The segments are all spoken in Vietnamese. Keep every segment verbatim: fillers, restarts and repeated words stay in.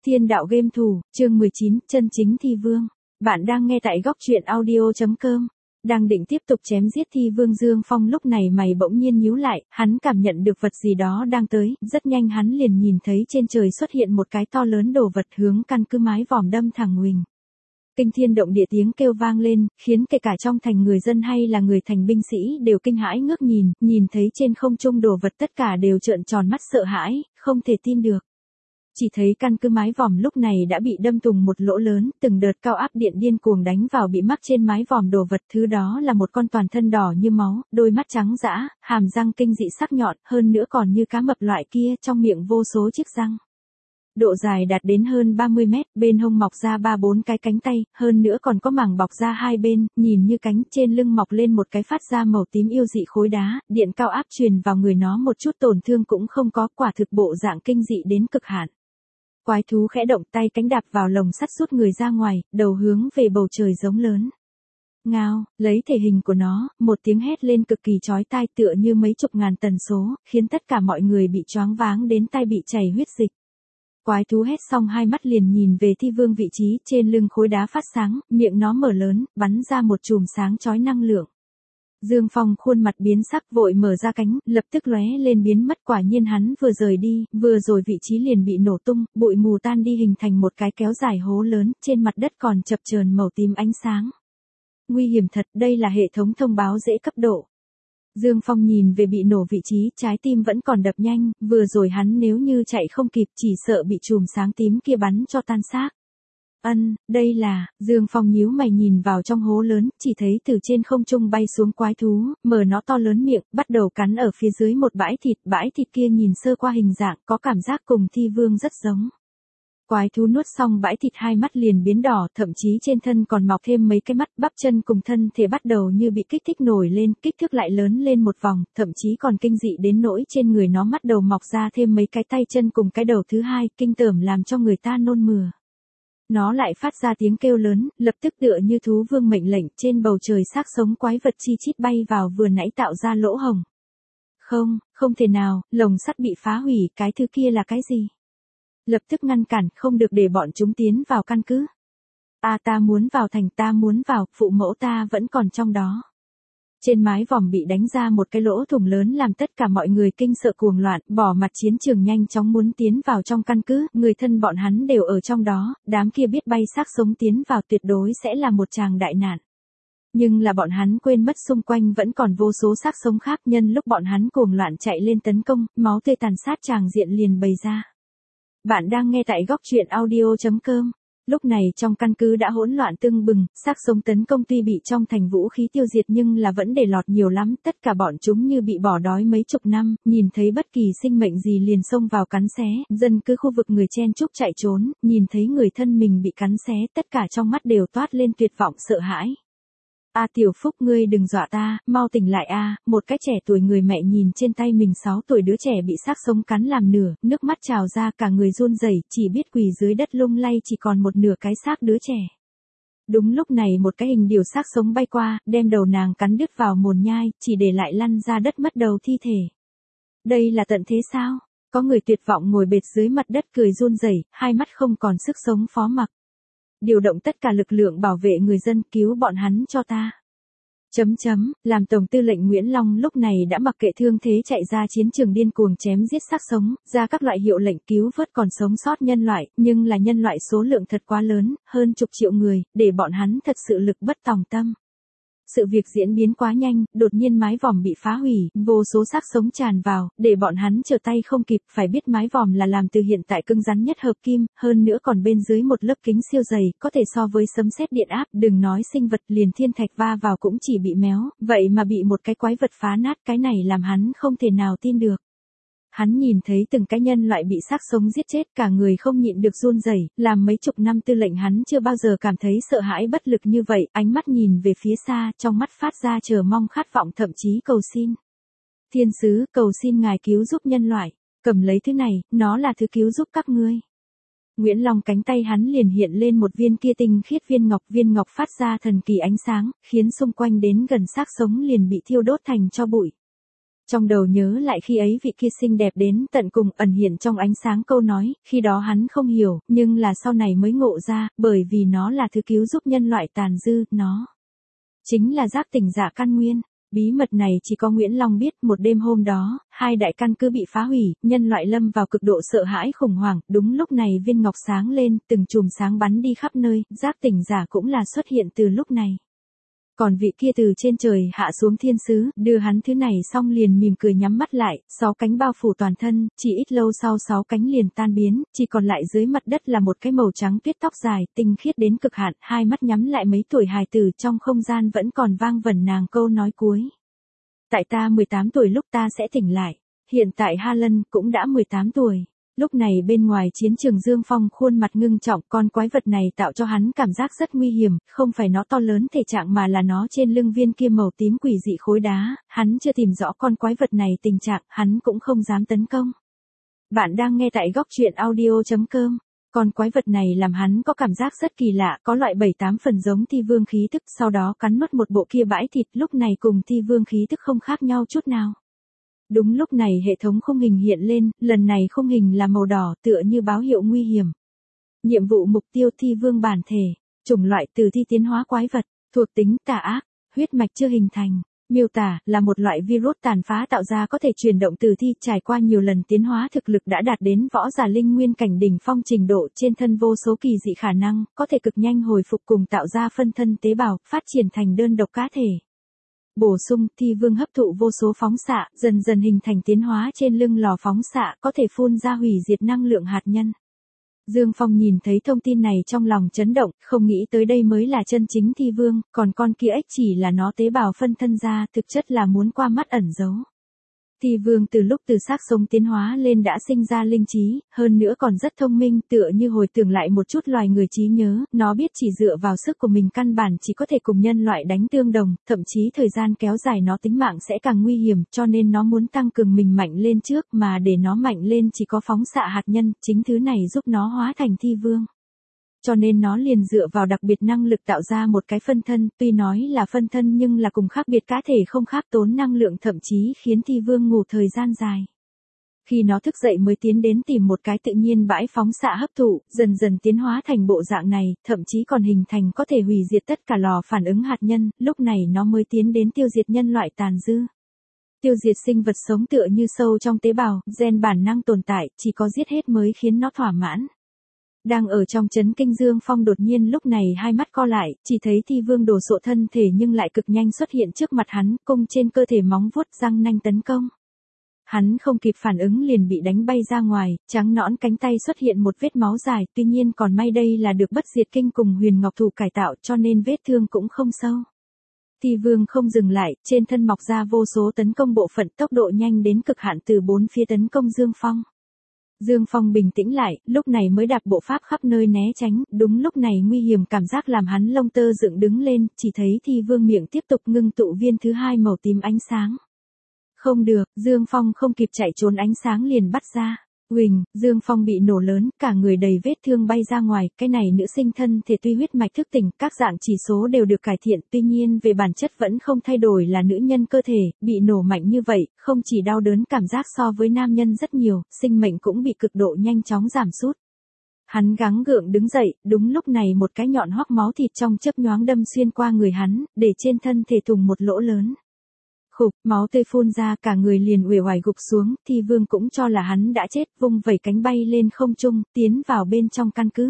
Thiên đạo game thủ, chương mười chín, chân chính thi vương. Bạn đang nghe tại góc truyện audio.com. Đang định tiếp tục chém giết thi vương Dương Phong lúc này mày bỗng nhiên nhíu lại, hắn cảm nhận được vật gì đó đang tới, rất nhanh hắn liền nhìn thấy trên trời xuất hiện một cái to lớn đồ vật hướng căn cứ mái vòm đâm thẳng huỳnh. Kinh thiên động địa tiếng kêu vang lên, khiến kể cả trong thành người dân hay là người thành binh sĩ đều kinh hãi ngước nhìn, nhìn thấy trên không trung đồ vật tất cả đều trợn tròn mắt sợ hãi, không thể tin được. Chỉ thấy căn cứ mái vòm lúc này đã bị đâm thủng một lỗ lớn, từng đợt cao áp điện điên cuồng đánh vào bị mắc trên mái vòm đồ vật, thứ đó là một con toàn thân đỏ như máu, đôi mắt trắng dã, hàm răng kinh dị sắc nhọn, hơn nữa còn như cá mập loại kia, trong miệng vô số chiếc răng. Độ dài đạt đến hơn ba mươi mét, bên hông mọc ra ba bốn cái cánh tay, hơn nữa còn có màng bọc ra hai bên, nhìn như cánh, trên lưng mọc lên một cái phát ra màu tím yêu dị khối đá, điện cao áp truyền vào người nó một chút tổn thương cũng không có, quả thực bộ dạng kinh dị đến cực hạn. Quái thú khẽ động tay cánh đạp vào lồng sắt rút người ra ngoài, đầu hướng về bầu trời giống lớn. Ngao, lấy thể hình của nó, một tiếng hét lên cực kỳ chói tai tựa như mấy chục ngàn tần số, khiến tất cả mọi người bị choáng váng đến tai bị chảy huyết dịch. Quái thú hét xong hai mắt liền nhìn về thi vương vị trí, trên lưng khối đá phát sáng, miệng nó mở lớn, bắn ra một chùm sáng chói năng lượng. Dương Phong khuôn mặt biến sắc vội mở ra cánh, lập tức lóe lên biến mất, quả nhiên hắn vừa rời đi, vừa rồi vị trí liền bị nổ tung, bụi mù tan đi hình thành một cái kéo dài hố lớn, trên mặt đất còn chập chờn màu tím ánh sáng. Nguy hiểm thật, đây là hệ thống thông báo dễ cấp độ. Dương Phong nhìn về bị nổ vị trí, trái tim vẫn còn đập nhanh, vừa rồi hắn nếu như chạy không kịp chỉ sợ bị chùm sáng tím kia bắn cho tan xác. Ân, đây là, Dương Phong nhíu mày nhìn vào trong hố lớn, chỉ thấy từ trên không trung bay xuống quái thú, mở nó to lớn miệng, bắt đầu cắn ở phía dưới một bãi thịt, bãi thịt kia nhìn sơ qua hình dạng, có cảm giác cùng thi vương rất giống. Quái thú nuốt xong bãi thịt hai mắt liền biến đỏ, thậm chí trên thân còn mọc thêm mấy cái mắt, bắp chân cùng thân thể bắt đầu như bị kích thích nổi lên, kích thước lại lớn lên một vòng, thậm chí còn kinh dị đến nỗi trên người nó bắt đầu mọc ra thêm mấy cái tay chân cùng cái đầu thứ hai, kinh tởm làm cho người ta nôn mửa. Nó lại phát ra tiếng kêu lớn, lập tức tựa như thú vương mệnh lệnh, trên bầu trời xác sống quái vật chi chít bay vào vừa nãy tạo ra lỗ hổng. Không, không thể nào, lồng sắt bị phá hủy, cái thứ kia là cái gì? Lập tức ngăn cản, không được để bọn chúng tiến vào căn cứ. À ta muốn vào thành, ta muốn vào, phụ mẫu ta vẫn còn trong đó. Trên mái vòm bị đánh ra một cái lỗ thủng lớn làm tất cả mọi người kinh sợ cuồng loạn, bỏ mặt chiến trường nhanh chóng muốn tiến vào trong căn cứ, người thân bọn hắn đều ở trong đó, đám kia biết bay xác sống tiến vào tuyệt đối sẽ là một tràng đại nạn. Nhưng là bọn hắn quên mất xung quanh vẫn còn vô số xác sống khác, nhân lúc bọn hắn cuồng loạn chạy lên tấn công, máu tươi tàn sát tràng diện liền bày ra. Bạn đang nghe tại góc truyện audio.com. Lúc này trong căn cứ đã hỗn loạn tưng bừng, xác sống tấn công tuy bị trong thành vũ khí tiêu diệt nhưng là vẫn để lọt nhiều lắm, tất cả bọn chúng như bị bỏ đói mấy chục năm, nhìn thấy bất kỳ sinh mệnh gì liền xông vào cắn xé, dân cứ khu vực người chen chúc chạy trốn, nhìn thấy người thân mình bị cắn xé, tất cả trong mắt đều toát lên tuyệt vọng sợ hãi. A à, Tiểu Phúc ngươi đừng dọa ta, mau tỉnh lại a, à, một cái trẻ tuổi người mẹ nhìn trên tay mình sáu tuổi đứa trẻ bị xác sống cắn làm nửa, nước mắt trào ra cả người run rẩy, chỉ biết quỳ dưới đất lung lay chỉ còn một nửa cái xác đứa trẻ. Đúng lúc này một cái hình điều xác sống bay qua, đem đầu nàng cắn đứt vào mồn nhai, chỉ để lại lăn ra đất mất đầu thi thể. Đây là tận thế sao? Có người tuyệt vọng ngồi bệt dưới mặt đất cười run rẩy, hai mắt không còn sức sống phó mặc. Điều động tất cả lực lượng bảo vệ người dân, cứu bọn hắn cho ta. Chấm chấm, làm Tổng tư lệnh Nguyễn Long lúc này đã mặc kệ thương thế chạy ra chiến trường điên cuồng chém giết xác sống, ra các loại hiệu lệnh cứu vớt còn sống sót nhân loại, nhưng là nhân loại số lượng thật quá lớn, hơn chục triệu người, để bọn hắn thật sự lực bất tòng tâm. Sự việc diễn biến quá nhanh, đột nhiên mái vòm bị phá hủy, vô số xác sống tràn vào, để bọn hắn trở tay không kịp, phải biết mái vòm là làm từ hiện tại cứng rắn nhất hợp kim, hơn nữa còn bên dưới một lớp kính siêu dày, có thể so với sấm sét điện áp, đừng nói sinh vật liền thiên thạch va vào cũng chỉ bị méo, vậy mà bị một cái quái vật phá nát, cái này làm hắn không thể nào tin được. Hắn nhìn thấy từng cái nhân loại bị xác sống giết chết, cả người không nhịn được run rẩy, làm mấy chục năm tư lệnh hắn chưa bao giờ cảm thấy sợ hãi bất lực như vậy, ánh mắt nhìn về phía xa, trong mắt phát ra chờ mong khát vọng thậm chí cầu xin. Thiên sứ, cầu xin ngài cứu giúp nhân loại, cầm lấy thứ này, nó là thứ cứu giúp các ngươi. Nguyễn Long cánh tay hắn liền hiện lên một viên kia tinh khiết viên ngọc, viên ngọc phát ra thần kỳ ánh sáng, khiến xung quanh đến gần xác sống liền bị thiêu đốt thành tro bụi. Trong đầu nhớ lại khi ấy vị kia xinh đẹp đến tận cùng ẩn hiện trong ánh sáng câu nói, khi đó hắn không hiểu, nhưng là sau này mới ngộ ra, bởi vì nó là thứ cứu giúp nhân loại tàn dư, nó chính là giác tỉnh giả căn nguyên. Bí mật này chỉ có Nguyễn Long biết. Một đêm hôm đó, hai đại căn cứ bị phá hủy, nhân loại lâm vào cực độ sợ hãi khủng hoảng, đúng lúc này viên ngọc sáng lên, từng chùm sáng bắn đi khắp nơi, giác tỉnh giả cũng là xuất hiện từ lúc này. Còn vị kia từ trên trời hạ xuống thiên sứ, đưa hắn thứ này xong liền mỉm cười nhắm mắt lại, sáu cánh bao phủ toàn thân, chỉ ít lâu sau sáu cánh liền tan biến, chỉ còn lại dưới mặt đất là một cái màu trắng tuyết tóc dài, tinh khiết đến cực hạn, hai mắt nhắm lại mấy tuổi hài tử trong không gian vẫn còn vang vẩn nàng câu nói cuối. Tại ta mười tám tuổi lúc ta sẽ tỉnh lại, hiện tại Harlan cũng đã mười tám tuổi. Lúc này bên ngoài chiến trường Dương Phong khuôn mặt ngưng trọng, con quái vật này tạo cho hắn cảm giác rất nguy hiểm, không phải nó to lớn thể trạng mà là nó trên lưng viên kia màu tím quỷ dị khối đá, hắn chưa tìm rõ con quái vật này tình trạng, hắn cũng không dám tấn công. Bạn đang nghe tại góc truyện audio chấm com. Con quái vật này làm hắn có cảm giác rất kỳ lạ, có loại bảy tám phần giống thi vương khí tức, sau đó cắn mất một bộ kia bãi thịt, lúc này cùng thi vương khí tức không khác nhau chút nào. Đúng lúc này hệ thống khung hình hiện lên, lần này khung hình là màu đỏ tựa như báo hiệu nguy hiểm. Nhiệm vụ mục tiêu thi vương bản thể, chủng loại từ thi tiến hóa quái vật, thuộc tính tà ác, huyết mạch chưa hình thành, miêu tả là một loại virus tàn phá tạo ra có thể chuyển động từ thi, trải qua nhiều lần tiến hóa thực lực đã đạt đến võ giả linh nguyên cảnh đỉnh phong trình độ, trên thân vô số kỳ dị khả năng, có thể cực nhanh hồi phục cùng tạo ra phân thân tế bào, phát triển thành đơn độc cá thể. Bổ sung, thi vương hấp thụ vô số phóng xạ, dần dần hình thành tiến hóa trên lưng lò phóng xạ, có thể phun ra hủy diệt năng lượng hạt nhân. Dương Phong nhìn thấy thông tin này trong lòng chấn động, không nghĩ tới đây mới là chân chính thi vương, còn con kia ếch chỉ là nó tế bào phân thân ra, thực chất là muốn qua mắt ẩn giấu. Thi vương từ lúc từ xác sống tiến hóa lên đã sinh ra linh trí, hơn nữa còn rất thông minh, tựa như hồi tưởng lại một chút loài người trí nhớ, nó biết chỉ dựa vào sức của mình căn bản chỉ có thể cùng nhân loại đánh tương đồng, thậm chí thời gian kéo dài nó tính mạng sẽ càng nguy hiểm, cho nên nó muốn tăng cường mình mạnh lên trước, mà để nó mạnh lên chỉ có phóng xạ hạt nhân, chính thứ này giúp nó hóa thành thi vương. Cho nên nó liền dựa vào đặc biệt năng lực tạo ra một cái phân thân, tuy nói là phân thân nhưng là cùng khác biệt cá thể không khác, tốn năng lượng thậm chí khiến thi vương ngủ thời gian dài. Khi nó thức dậy mới tiến đến tìm một cái tự nhiên bãi phóng xạ hấp thụ, dần dần tiến hóa thành bộ dạng này, thậm chí còn hình thành có thể hủy diệt tất cả lò phản ứng hạt nhân, lúc này nó mới tiến đến tiêu diệt nhân loại tàn dư. Tiêu diệt sinh vật sống tựa như sâu trong tế bào, gen bản năng tồn tại, chỉ có giết hết mới khiến nó thỏa mãn. Đang ở trong chấn kinh Dương Phong đột nhiên lúc này hai mắt co lại, chỉ thấy thi vương đồ sộ thân thể nhưng lại cực nhanh xuất hiện trước mặt hắn, cung trên cơ thể móng vuốt răng nanh tấn công. Hắn không kịp phản ứng liền bị đánh bay ra ngoài, trắng nõn cánh tay xuất hiện một vết máu dài, tuy nhiên còn may đây là được bất diệt kinh cùng huyền ngọc thủ cải tạo cho nên vết thương cũng không sâu. Thi vương không dừng lại, trên thân mọc ra vô số tấn công bộ phận, tốc độ nhanh đến cực hạn từ bốn phía tấn công Dương Phong. Dương Phong bình tĩnh lại, lúc này mới đạp bộ pháp khắp nơi né tránh, đúng lúc này nguy hiểm cảm giác làm hắn lông tơ dựng đứng lên, chỉ thấy thi vương miệng tiếp tục ngưng tụ viên thứ hai màu tím ánh sáng. Không được, Dương Phong không kịp chạy trốn ánh sáng liền bắt ra. Huỳnh, Dương Phong bị nổ lớn, cả người đầy vết thương bay ra ngoài, cái này nữ sinh thân thể tuy huyết mạch thức tỉnh, các dạng chỉ số đều được cải thiện, tuy nhiên về bản chất vẫn không thay đổi là nữ nhân cơ thể, bị nổ mạnh như vậy, không chỉ đau đớn cảm giác so với nam nhân rất nhiều, sinh mệnh cũng bị cực độ nhanh chóng giảm sút. Hắn gắng gượng đứng dậy, đúng lúc này một cái nhọn hoắc máu thịt trong chớp nhoáng đâm xuyên qua người hắn, để trên thân thể thùng một lỗ lớn. Khục, máu tươi phun ra, cả người liền uể oải gục xuống, thi vương cũng cho là hắn đã chết, vung vẩy cánh bay lên không trung, tiến vào bên trong căn cứ.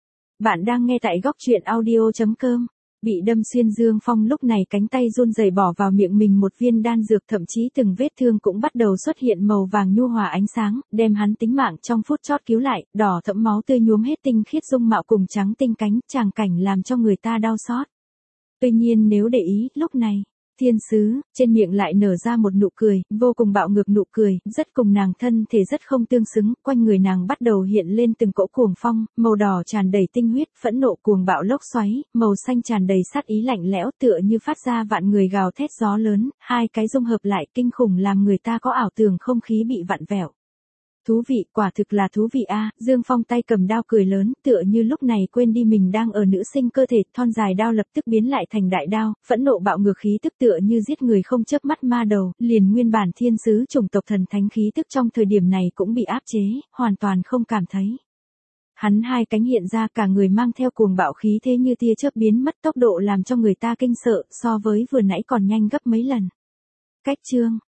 Bạn đang nghe tại góc truyện audio chấm com. Bị đâm xuyên Dương Phong lúc này cánh tay run rẩy bỏ vào miệng mình một viên đan dược, thậm chí từng vết thương cũng bắt đầu xuất hiện màu vàng nhu hòa ánh sáng, đem hắn tính mạng trong phút chót cứu lại, đỏ thẫm máu tươi nhuốm hết tinh khiết dung mạo cùng trắng tinh cánh, tràng cảnh làm cho người ta đau xót. Tuy nhiên nếu để ý, lúc này thiên sứ, trên miệng lại nở ra một nụ cười, vô cùng bạo ngược nụ cười, rất cùng nàng thân thể rất không tương xứng, quanh người nàng bắt đầu hiện lên từng cỗ cuồng phong, màu đỏ tràn đầy tinh huyết, phẫn nộ cuồng bạo lốc xoáy, màu xanh tràn đầy sát ý lạnh lẽo tựa như phát ra vạn người gào thét gió lớn, hai cái dung hợp lại kinh khủng làm người ta có ảo tưởng không khí bị vặn vẹo. Thú vị, quả thực là thú vị a. Dương Phong tay cầm đao cười lớn, tựa như lúc này quên đi mình đang ở nữ sinh cơ thể, thon dài đao lập tức biến lại thành đại đao, phẫn nộ bạo ngược khí tức tựa như giết người không chớp mắt ma đầu, liền nguyên bản thiên sứ chủng tộc thần thánh khí tức trong thời điểm này cũng bị áp chế, hoàn toàn không cảm thấy. Hắn hai cánh hiện ra, cả người mang theo cuồng bạo khí thế như tia chớp biến mất, tốc độ làm cho người ta kinh sợ, so với vừa nãy còn nhanh gấp mấy lần. Cách chương